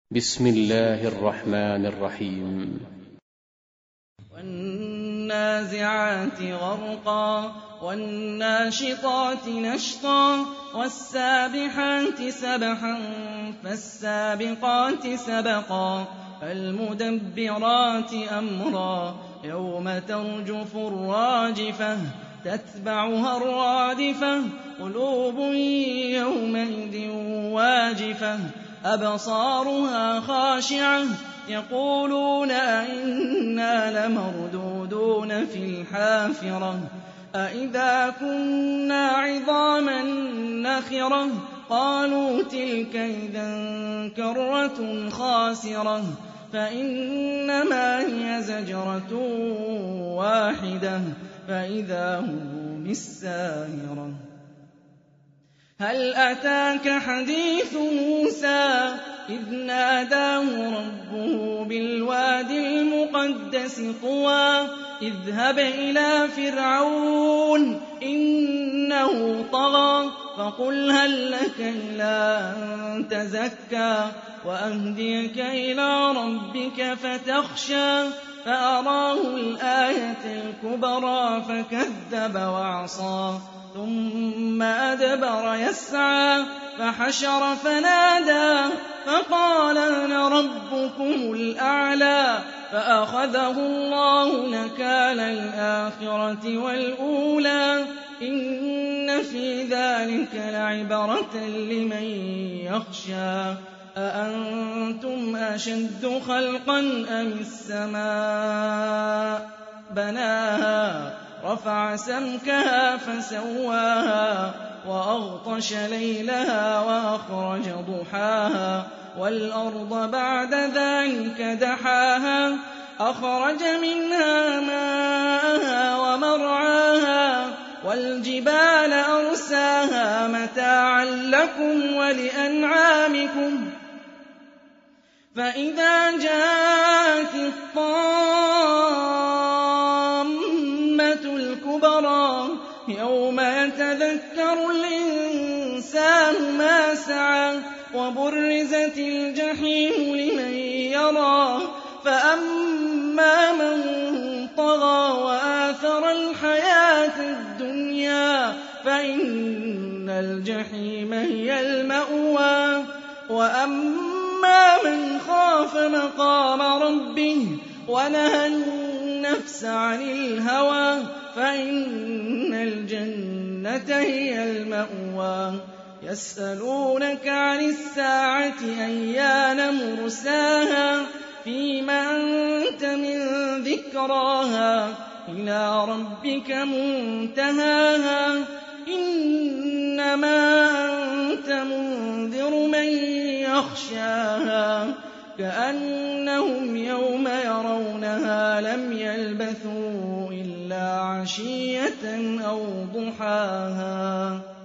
بسم الله الرحمن الرحيم. والنازعات غرقا والناشطات نشطا والسابحات سبحا فالسابقات سبقا فالمدبرات أمرا يوم ترجف الراجفة تتبعها الرادفة قلوب يومئذ واجفة أبصارها خاشعة يقولون أئنا لمردودون في الحافرة أئذا كنا عظاما نخرة قالوا تلك إذا كرة خاسرة فإنما هي زجرة واحدة فإذا هم بالساهرة هل أتاك حديث موسى إذ ناداه ربه بالوادي المقدس طوى اذهب إلى فرعون إنه طغى فقل هل لك إلى أن تزكى وأهديك إلى ربك فتخشى فأراه الآية الكبرى فكذب وعصى ثم أدبر يسعى فحشر فنادى فقال أنا ربكم الأعلى فأخذه الله نكال الآخرة والأولى إن في ذلك لعبرة لمن يخشى أأنتم أشد خلقا أم السماء بناها رفع سمكها فسواها وأغطش ليلها وأخرج ضحاها والأرض بعد ذلك دحاها أخرج منها ماءها ومرعاها والجبال أرساها متاعا لكم ولأنعامكم فإذا جاءت الطامة الكبرى يوم يتذكر الإنسان ما سعى وبرزت الجحيم لمن يرى فأما من طغى وآثر الحياة الدنيا فإن الجحيم هي المأوى وأما من خاف مقام ربه ونهى النفس عن الهوى فإن الجنة هي المأوى يسألونك عن الساعة أيان مرساها فيم أنت من ذكراها إلى ربك منتهاها إنما أنت منذر من يخشاها كأنهم يوم يرونها لم يلبثوا إلا عشية أو ضحاها